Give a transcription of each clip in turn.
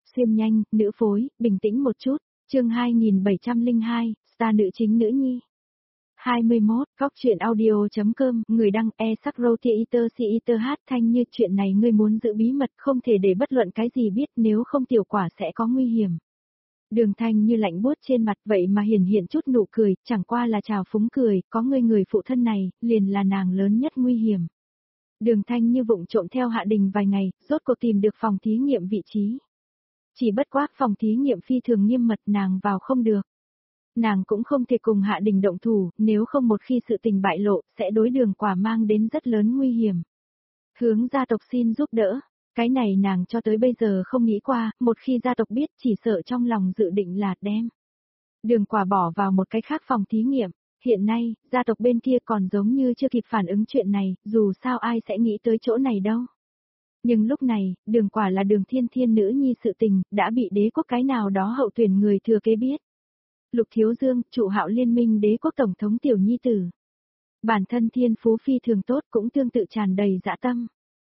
Xuyên nhanh, nữ phối, bình tĩnh một chút. Chương 2702, star nữ chính nữ nhi. 21, góc truyện audio.com, người đăng e-sắc-rô-tia-iter-si-iter hát thanh như chuyện này ngươi muốn giữ bí mật không thể để bất luận cái gì biết nếu không tiểu quả sẽ có nguy hiểm. Đường Thanh như lạnh buốt trên mặt vậy mà hiển hiện chút nụ cười, chẳng qua là trào phúng cười, có người phụ thân này, liền là nàng lớn nhất nguy hiểm. Đường Thanh như vụng trộm theo Hạ Đình vài ngày, rốt cuộc tìm được phòng thí nghiệm vị trí. Chỉ bất quá phòng thí nghiệm phi thường nghiêm mật nàng vào không được. Nàng cũng không thể cùng Hạ Đình động thủ, nếu không một khi sự tình bại lộ, sẽ đối Đường Quả mang đến rất lớn nguy hiểm. Hướng gia tộc xin giúp đỡ, cái này nàng cho tới bây giờ không nghĩ qua, một khi gia tộc biết chỉ sợ trong lòng dự định là đem Đường Quả bỏ vào một cái khác phòng thí nghiệm. Hiện nay, gia tộc bên kia còn giống như chưa kịp phản ứng chuyện này, dù sao ai sẽ nghĩ tới chỗ này đâu. Nhưng lúc này, Đường Quả là Đường Thiên Thiên nữ nhi sự tình, đã bị đế quốc cái nào đó hậu tuyển người thừa kế biết. Lục Thiếu Dương, trụ Hạo Liên minh đế quốc tổng thống tiểu nhi tử. Bản thân thiên phú phi thường tốt cũng tương tự tràn đầy dã tâm.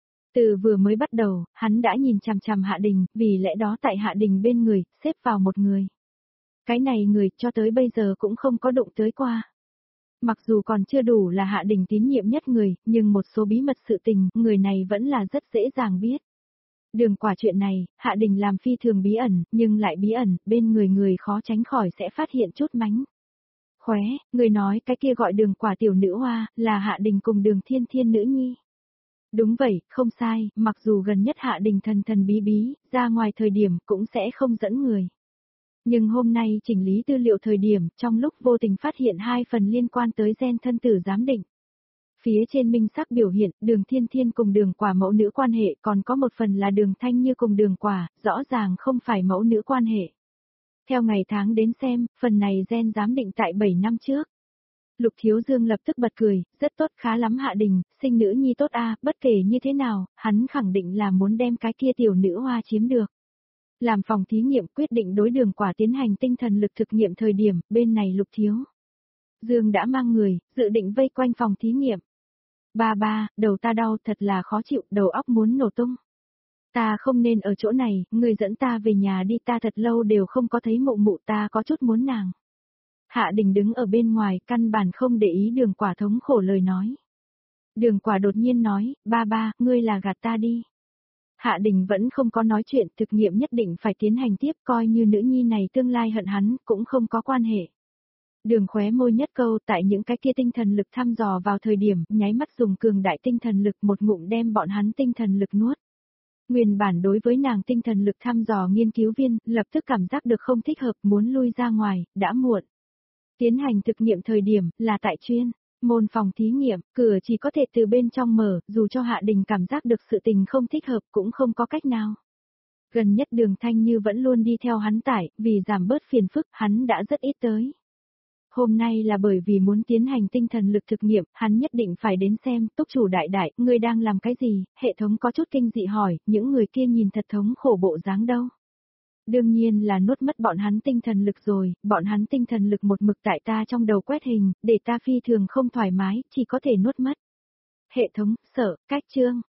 Từ vừa mới bắt đầu, hắn đã nhìn chằm chằm Hạ Đình, vì lẽ đó tại Hạ Đình bên người, xếp vào một người. Cái này người cho tới bây giờ cũng không có đụng tới qua. Mặc dù còn chưa đủ là Hạ Đình tín nhiệm nhất người, nhưng một số bí mật sự tình, người này vẫn là rất dễ dàng biết. Đường Quả chuyện này, Hạ Đình làm phi thường bí ẩn, nhưng lại bí ẩn, bên người khó tránh khỏi sẽ phát hiện chút mánh khóe, người nói cái kia gọi Đường Quả tiểu nữ hoa, là Hạ Đình cùng Đường Thiên Thiên nữ nhi. Đúng vậy, không sai, mặc dù gần nhất Hạ Đình thần bí, ra ngoài thời điểm cũng sẽ không dẫn người. Nhưng hôm nay chỉnh lý tư liệu thời điểm, trong lúc vô tình phát hiện 2 phần liên quan tới gen thân tử giám định. Phía trên minh sắc biểu hiện, Đường Thiên Thiên cùng Đường Quả mẫu nữ quan hệ, còn có một phần là Đường Thanh Như cùng Đường Quả, rõ ràng không phải mẫu nữ quan hệ. Theo ngày tháng đến xem, phần này gen giám định tại 7 năm trước. Lục Thiếu Dương lập tức bật cười, rất tốt, khá lắm Hạ Đình, sinh nữ nhi tốt a, bất kể như thế nào, hắn khẳng định là muốn đem cái kia tiểu nữ hoa chiếm được. Làm phòng thí nghiệm quyết định đối Đường Quả tiến hành tinh thần lực thực nghiệm thời điểm, bên này Lục Thiếu Dương đã mang người, dự định vây quanh phòng thí nghiệm. Ba, đầu ta đau thật là khó chịu, đầu óc muốn nổ tung. Ta không nên ở chỗ này, người dẫn ta về nhà đi, ta thật lâu đều không có thấy mụ mụ, ta có chút muốn nàng. Hạ Đình đứng ở bên ngoài, căn bản không để ý Đường Quả thống khổ lời nói. Đường Quả đột nhiên nói, ba, ngươi là gạt ta đi. Hạ Đình vẫn không có nói chuyện, thực nghiệm nhất định phải tiến hành tiếp, coi như nữ nhi này tương lai hận hắn, cũng không có quan hệ. Đường khóe môi nhất câu, tại những cái kia tinh thần lực thăm dò vào thời điểm, nháy mắt dùng cường đại tinh thần lực một ngụm đem bọn hắn tinh thần lực nuốt. Nguyên bản đối với nàng tinh thần lực thăm dò nghiên cứu viên, lập tức cảm giác được không thích hợp, muốn lui ra ngoài, đã muộn. Tiến hành thực nghiệm thời điểm, là tại chuyên môn phòng thí nghiệm, cửa chỉ có thể từ bên trong mở, dù cho Hạ Đình cảm giác được sự tình không thích hợp cũng không có cách nào. Gần nhất Đường Thanh Như vẫn luôn đi theo hắn tải, vì giảm bớt phiền phức, hắn đã rất ít tới. Hôm nay là bởi vì muốn tiến hành tinh thần lực thực nghiệm, hắn nhất định phải đến xem, túc chủ đại, ngươi đang làm cái gì, hệ thống có chút kinh dị hỏi, những người kia nhìn thật thống khổ bộ dáng đâu. Đương nhiên là nuốt mất bọn hắn tinh thần lực rồi, bọn hắn tinh thần lực một mực tại ta trong đầu quét hình, để ta phi thường không thoải mái, chỉ có thể nuốt mất. Hệ thống, cách chương,